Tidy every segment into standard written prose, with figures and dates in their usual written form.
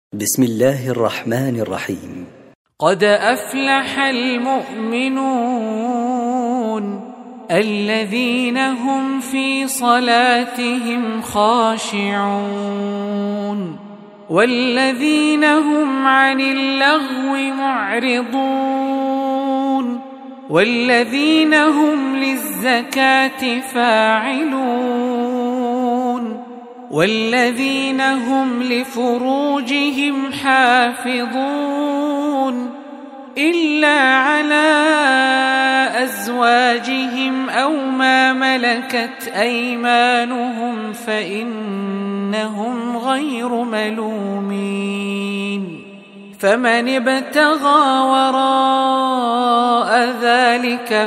بسم الله الرحمن الرحيم. قد أفلح المؤمنون الذين هم في صلاتهم خاشعون والذين هم عن اللغو معرضون والذين هم للزكاة فاعلون والذين هم لفروجهم حافظون إلا على أزواجهم أو ما ملكت أيمانهم فإنهم غير ملومين فمن ابتغى وراء ذلك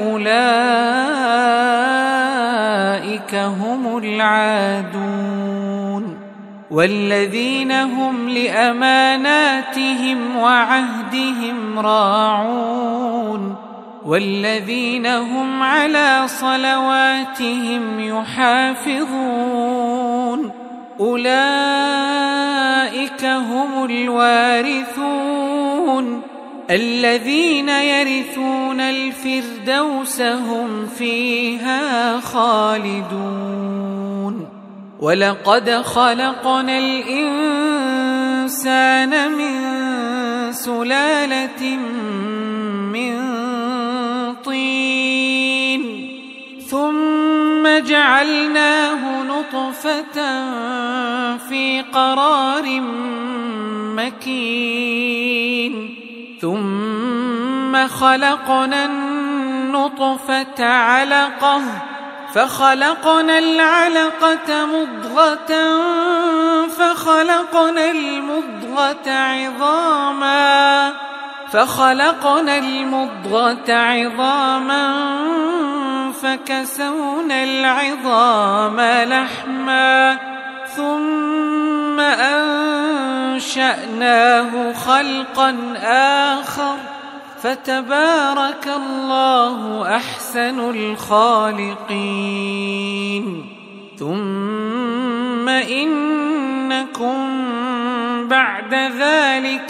فأولئك هم العادون والذين هم لأماناتهم وعهدهم راعون والذين هم على صلواتهم يحافظون أولئك هم الوارثون الذين يرثون الفردوس هم فيها خالدون ولقد خلقنا الإنسان من سلالة من طين ثم جعلناه نطفة في قرار مكين ثم خلقنا النطفة علقة فخلقنا العلقة مضغة فخلقنا المضغة عظاما فكسونا العظام لحما ثم أنشأناه خلقا آخر فتبارك الله أحسن الخالقين ثم إنكم بعد ذلك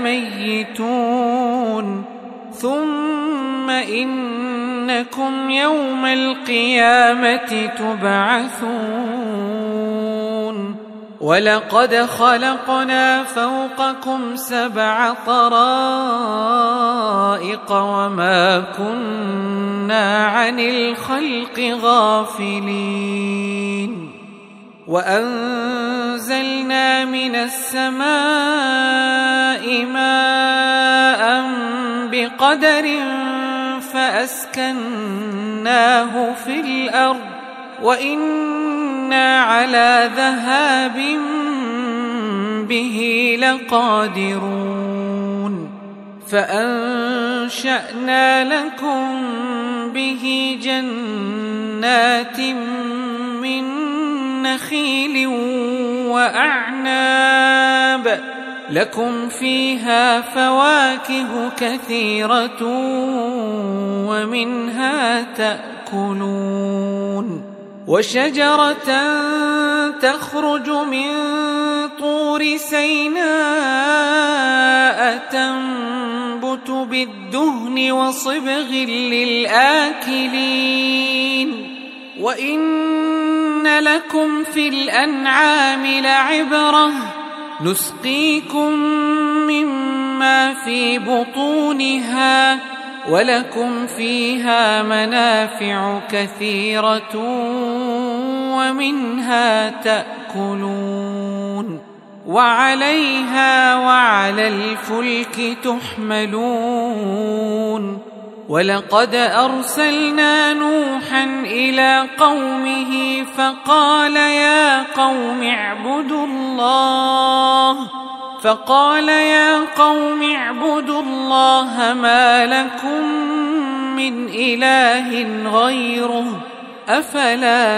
لميتون ثم إنكم يوم القيامة تبعثون ولقد خلقنا فوقكم 7 طرائق وما كنا عن الخلق غافلين وأنزلنا من السماء ماء بقدر فأسكناه في الأرض وإنا على ذهاب به لقادرون فأنشأنا لكم به جنات من نخيل وأعناب لكم فيها فواكه كثيرة ومنها تأكلون وشجرة تخرج من طور سيناء تنبت بالدهن وصبغ للآكلين وإن لكم في الأنعام لعبرة نسقيكم مما في بطونها ولكم فيها منافع كثيرة ومنها تأكلون وعليها وعلى الفلك تحملون ولقد أرسلنا نوحا إلى قومه فقال يا قوم اعبدوا الله ما لكم من إله غيره أفلا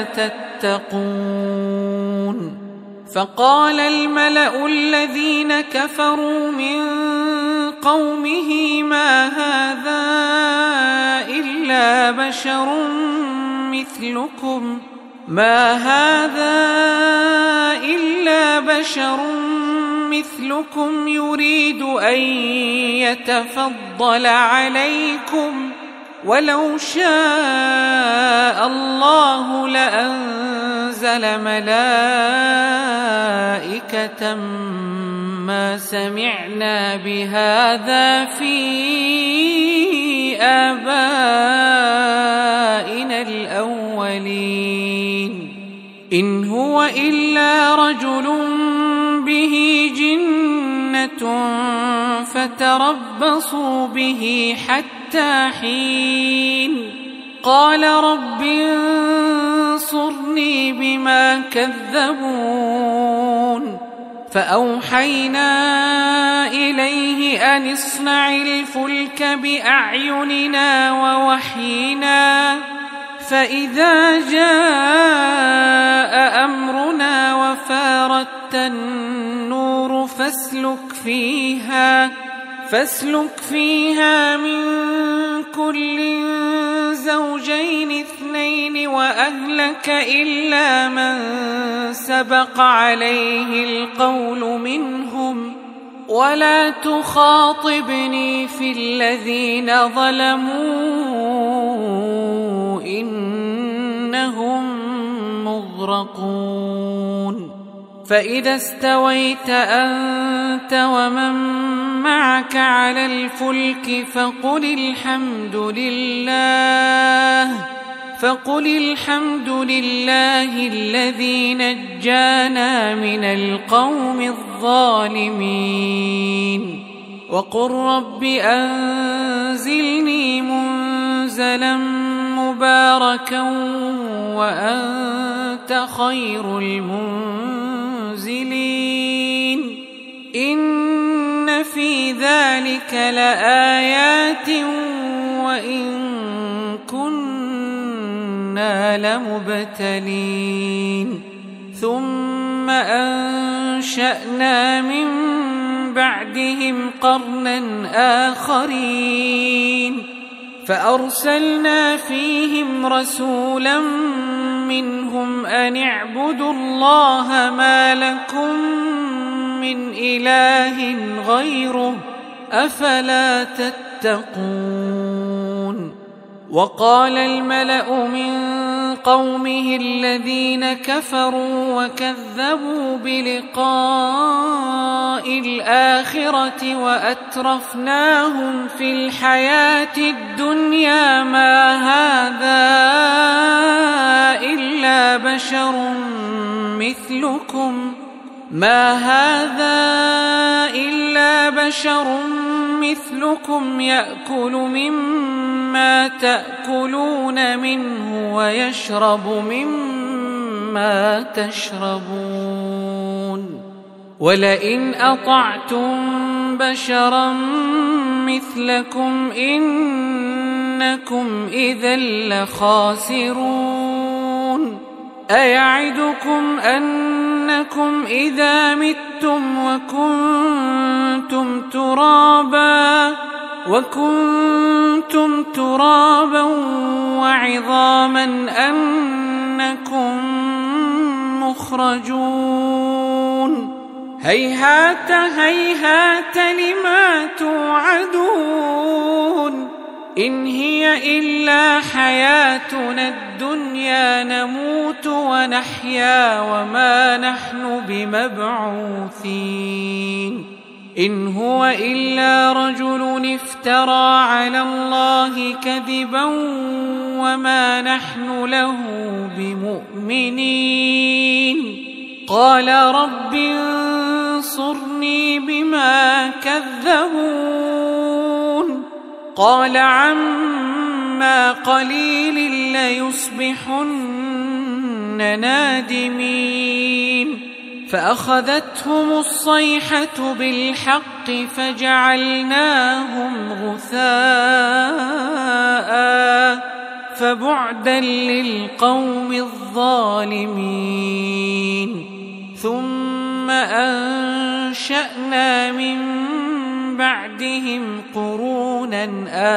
تتقون فقال الملأ الذين كفروا من قومه ما هذا إلا بشر مثلكم يريد أن يتفضل عليكم ولو شاء الله لأنزل ملائكة ما سمعنا بهذا في آبائنا الأولين إن هو إلا رجل به جنة فتربصوا به حتى حين قال رب انصرني بما كذبون فأوحينا إليه أن اصنع الفلك بأعيننا ووحينا فإذا جاء أمرنا وفارت النور فاسلك فيها من كل زوجين اثنين وأهلك إلا من سبق عليه القول منهم ولا تخاطبني في الذين ظلموا إنهم مغرقون فإذا استويت أنت ومن معك على الفلك فقل الحمد لله الذي نجانا من القوم الظالمين وقل رب أنزلني منزلا مباركا وأنت خير المنزلين إن في ذلك لآيات وإن كنا لمبتلين ثم أنشأنا من بعدهم قرنا آخرين فأرسلنا فيهم رسولا منهم أن اعبدوا الله ما لكم من إله غيره أفلا تتقون وقال الملأ من قومه الذين كفروا وكذبوا بلقاء الآخرة وأترفناهم في الحياة الدنيا ما هذا إلا بشر مثلكم يأكل مما تأكلون منه ويشرب مما تشربون ولئن أطعتم بشرا مثلكم إنكم إذا لخاسرون أيعدكم أنكم إذا متم وكنتم ترابا وعظاما أنكم مخرجون هيهات هيهات لما توعدون إن هي إلا حياتنا الدنيا نموت ونحيا وما نحن بمبعوثين إن هو إلا رجل افترى على الله كذبا وما نحن له بمؤمنين قال رب انصرني بما كذبون قال عما قليل ليصبحن نادمين فأخذتهم الصيحة بالحق فجعلناهم غثاء فبعدا للقوم الظالمين ثم أنشأنا من بعدهم قرونا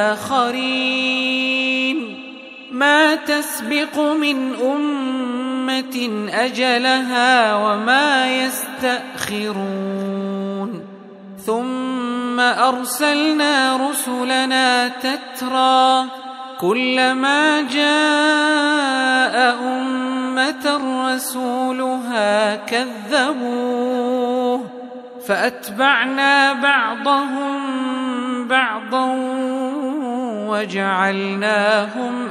آخرين ما تسبق من أمة أجلها وما يستأخرون ثم أرسلنا رسلنا تترى كلما جاء أمة رسولها كذبوه فأتبعنا بعضهم بعضا وجعلناهم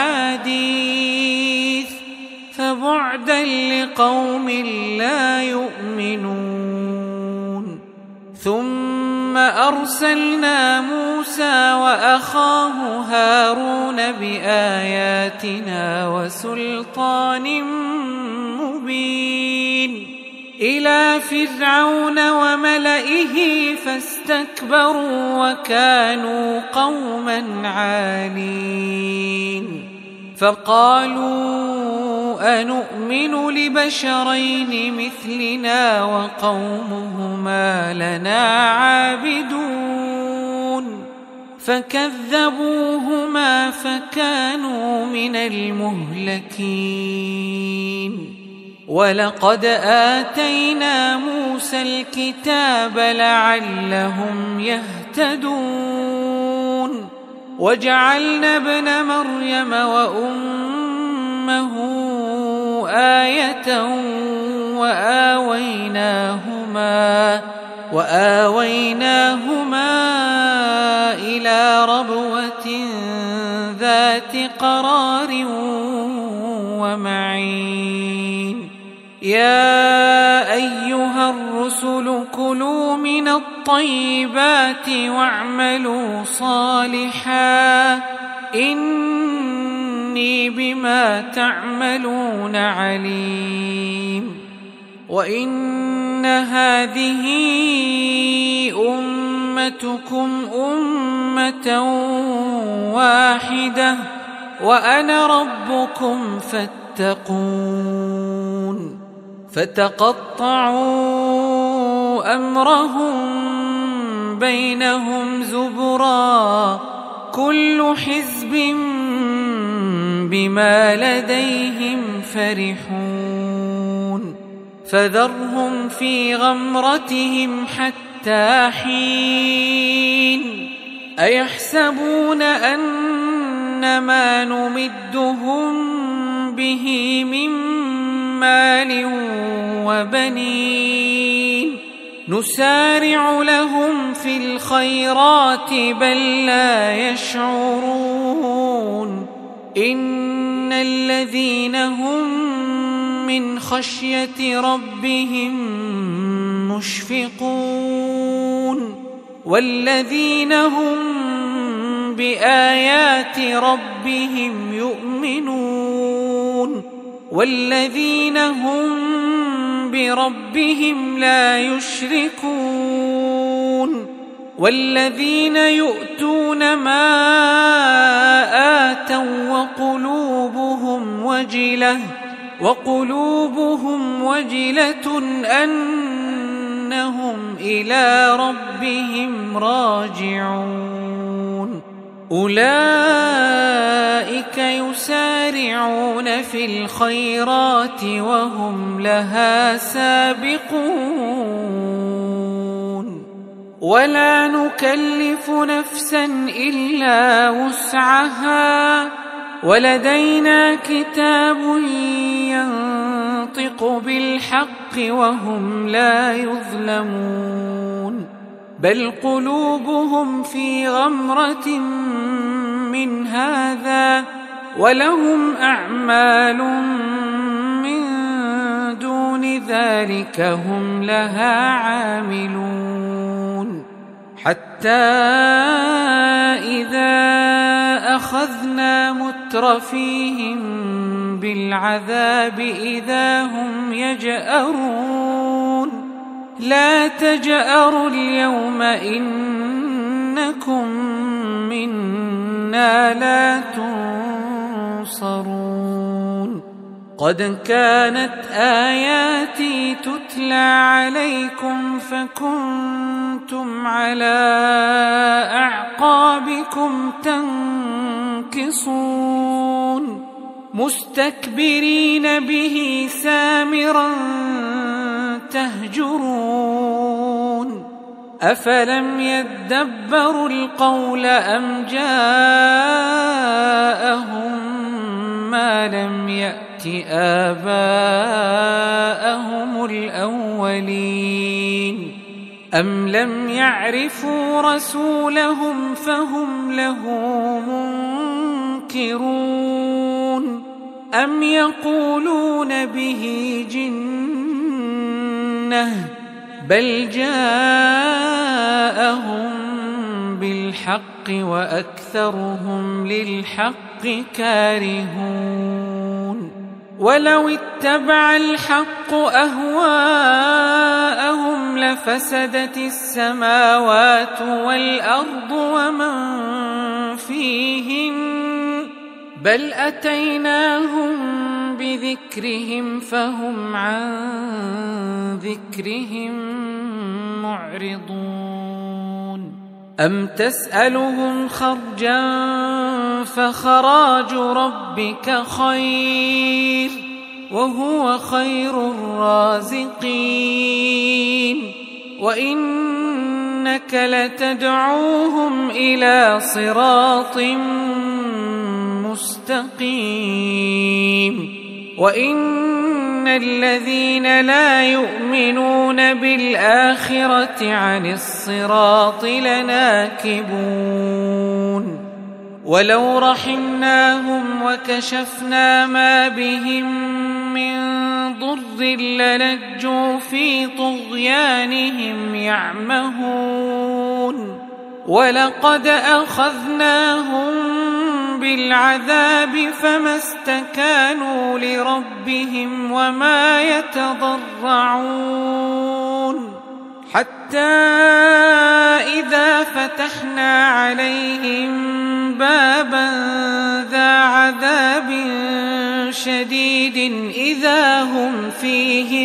أحاديث فبعدا لقوم لا يؤمنون. ثم أرسلنا موسى وأخاه هارون بآياتنا وسلطان مبين إلى فرعون وملئه فاستكبروا وكانوا قوما عالين فقالوا أنؤمن لبشرين مثلنا وقومهما لنا عابدون فكذبوهما فكانوا من المهلكين. ولقد آتينا موسى الكتاب لعلهم يهتدون وجعلنا ابن مريم وأمه آية وآويناهما إلى ربوة ذات قرار ومعين. يا أيها الرسل كلوا من الطيبات واعملوا صالحا إني بما تعملون عليم. وإن هذه أمتكم أمة واحدة وأنا ربكم فاتقون. فتقطعوا أمرهم بينهم زبرا كل حزب بما لديهم فرحون. فذرهم في غمرتهم حتى حين. أيحسبون أن ما نمدهم به من مال وبنين نسارع لهم في الخيرات بل لا يشعرون. إن الذين هم من خشية ربهم مشفقون والذين هم بآيات ربهم يؤمنون والذين هم بربهم لا يشركون والذين يؤتون ما آتوا وقلوبهم وجلة أنهم إلى ربهم راجعون. أولئك يسارعون في الخيرات وهم لها سابقون. ولا نكلف نفسا إلا وسعها ولدينا كتاب ينطق بالحق وهم لا يظلمون. بل قلوبهم في غمرة من هذا ولهم أعمال من دون ذلك هم لها عاملون. حتى إذا أخذنا مترفيهم بالعذاب إذا هم يجأرون. لا تجأروا اليوم إنكم منا لا تنصرون. قد كانت آياتي تتلى عليكم فكنتم على أعقابكم تنكصون مستكبرين به سامرا تهجرون. أفلم يدبروا القول أم جاءهم ما لم يأت آباءهم الأولين أم لم يعرفوا رسولهم فهم له منكرون أم يقولون به جنة بل جاءهم بالحق وأكثرهم للحق كارهون ولو اتبع الحق أهواءهم لفسدت السماوات والأرض ومن فيهن بل أتيناهم بذكرهم فهم عن ذكرهم معرضون أم تسألهم خرجا فخراج ربك خير وهو خير الرازقين وإنك لتدعوهم إلى صراط مستقيم وإن الذين لا يؤمنون بالآخرة عن الصراط لناكبون ولو رحمناهم وكشفنا ما بهم من ضر للجوا في طغيانهم يعمهون ولقد أخذناهم بالعذاب فما استكانوا لربهم وما يتضرعون حتى إذا فتحنا عليهم بابا ذا عذاب شديد إذا هم فيه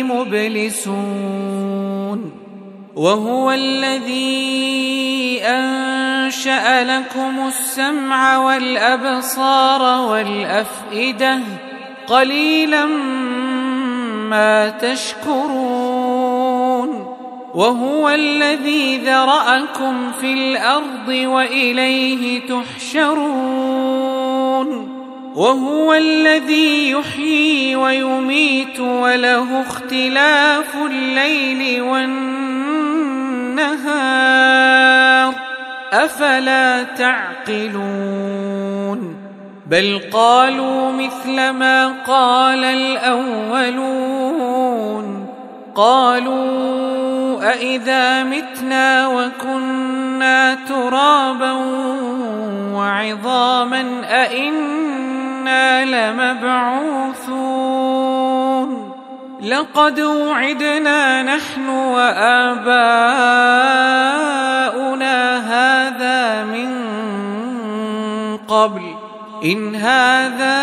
مبلسون وهو الذي أنشأ لكم السمع والأبصار والأفئدة قليلا ما تشكرون وهو الذي ذرأكم في الأرض وإليه تحشرون وهو الذي يحيي ويميت وله اختلاف الليل والنهار أفلا تعقلون بل قالوا مثل ما قال الأولون قالوا أإذا متنا وكنا ترابا وعظاما أإنا لمبعوثون لقد وعدنا نحن وآباؤنا هذا من قبل إن هذا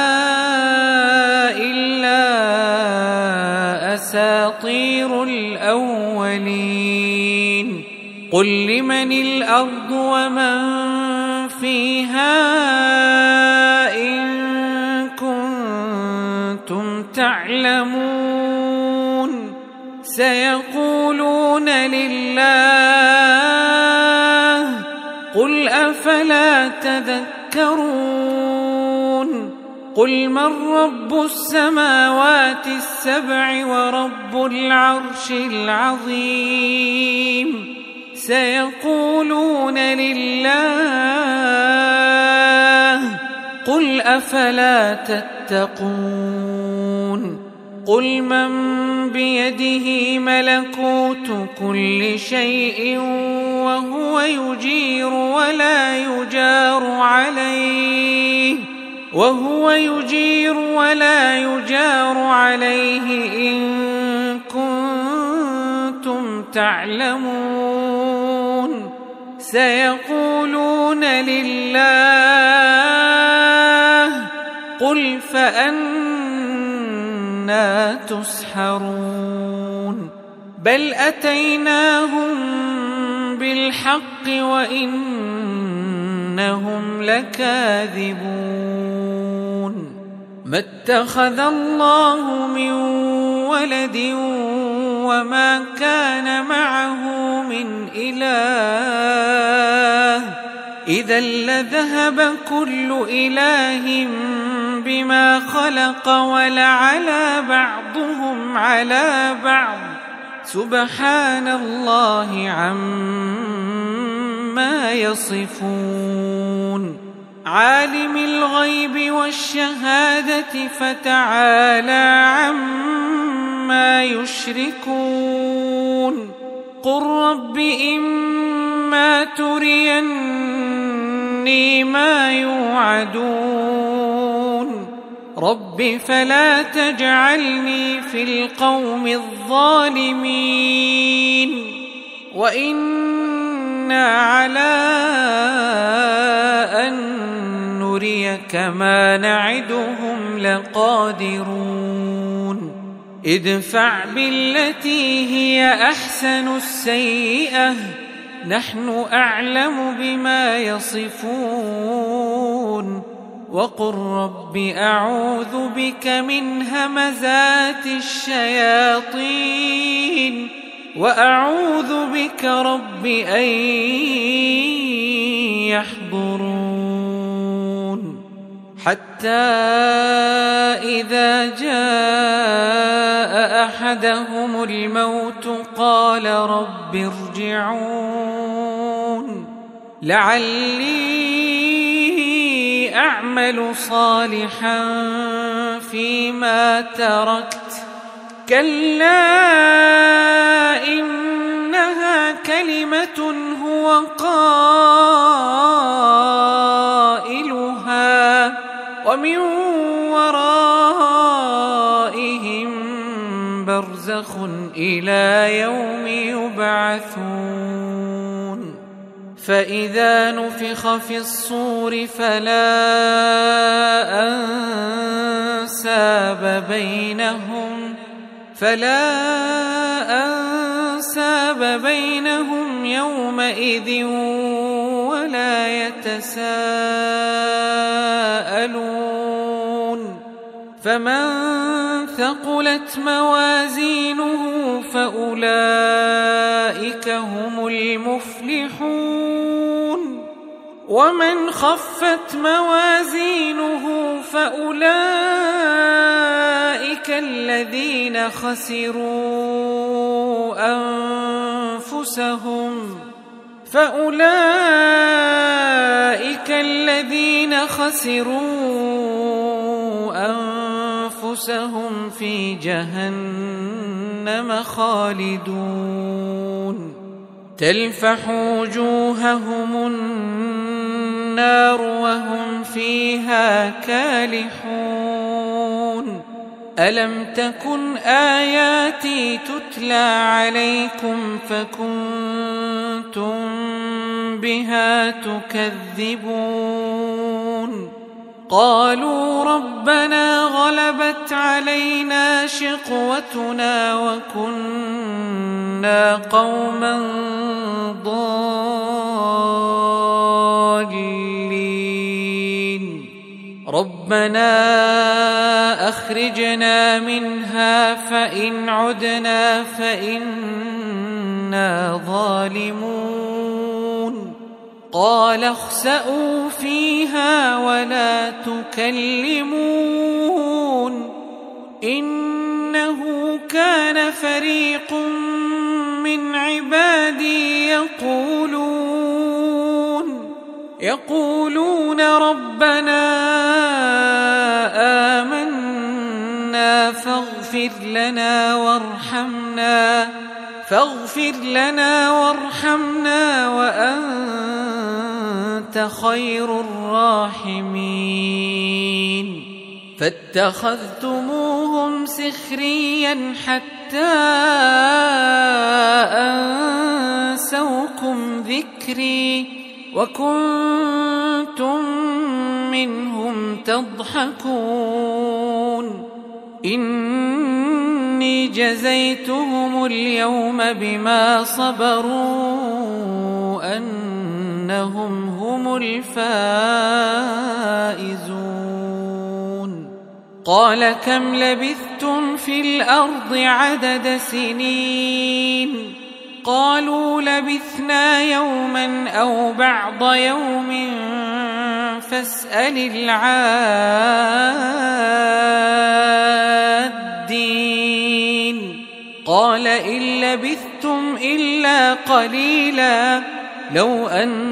إلا أساطير الأولين قل لمن الأرض ومن فيها إن كنتم تعلمون سيقولون لله قل أفلا تذكرون قل من رب السماوات السبع ورب العرش العظيم سيقولون لله قل أفلا تتقون قل من بيده ملكوت كل شيء وهو يجير ولا يجار عليه إن كنتم تعلمون سيقولون لله قل فأنى تسحرون بل أتيناهم بالحق وإنهم لكاذبون ما اتخذ الله من ولد وما كان معه من إله إذا لذهب كل إله بما خلق ولعلى بعضهم على بعض سبحان الله عما يصفون عالم الغيب والشهادة فتعالى عما يشركون قل رب إما تريني ما يوعدون رب فلا تجعلني في القوم الظالمين وإنا على أن نريك ما نعدهم لقادرون ادفع بالتي هي أحسن السيئة نحن أعلم بما يصفون وقل رب أعوذ بك من همزات الشياطين وأعوذ بك رب أن يحضرون حتى إذا جاء أحدهم الموت قال رب ارجعون لعلي أعمل صالحا فيما تركت كلا إنها كلمة هو قائلها ومن ورائهم برزخ إلى يوم يبعثون فإذا نفخ في الصور فلا أنساب بينهم يومئذ ولا يتساءلون فمن ثقلت موازينه فأولئك هم المفلحون ومن خفت موازينه فأولئك الذين خسروا أنفسهم في جهنم خالدون تلفح وجوههم النار وهم فيها كالحون ألم تكن آياتي تتلى عليكم فكنتم بها تكذبون قالوا ربنا غلبت علينا شقوتنا وكنا قوما ضالين ربنا أخرجنا منها فإن عدنا فإنا ظالمون قال اخسئوا فيها ولا تكلمون إنه كان فريق من عبادي يقولون ربنا آمنا فاغفر لنا وارحمنا وأنت خير الراحمين فاتخذتموهم سخريا حتى أنسوكم ذكري وكنتم منهم تضحكون إني جزيتهم اليوم بما صبروا أنهم هم الفائزون قال كم لبثتم في الأرض عدد سنين قالوا لبثنا يوما أو بعض يوم فاسأل العادين قال إن لبثتم إلا قليلا لو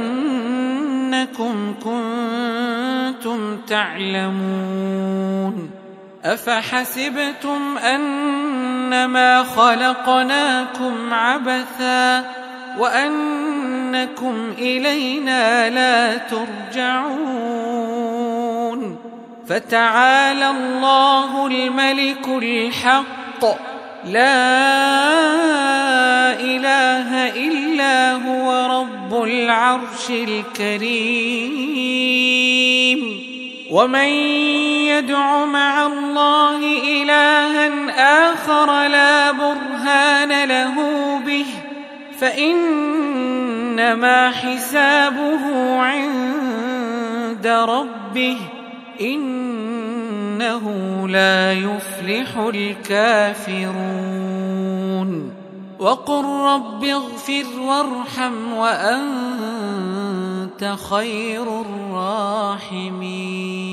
أنكم كنتم تعلمون أفحسبتم أنما خلقناكم عبثا وأنكم إلينا لا ترجعون فتعالى الله الملك الحق لا إله إلا هو رب العرش الكريم ومن يدع مع الله إلها آخر لا برهان له به فإنما حسابه عند ربه إنه لا يفلح الكافرون وقل رب اغفر وارحم وأنت خير الراحمين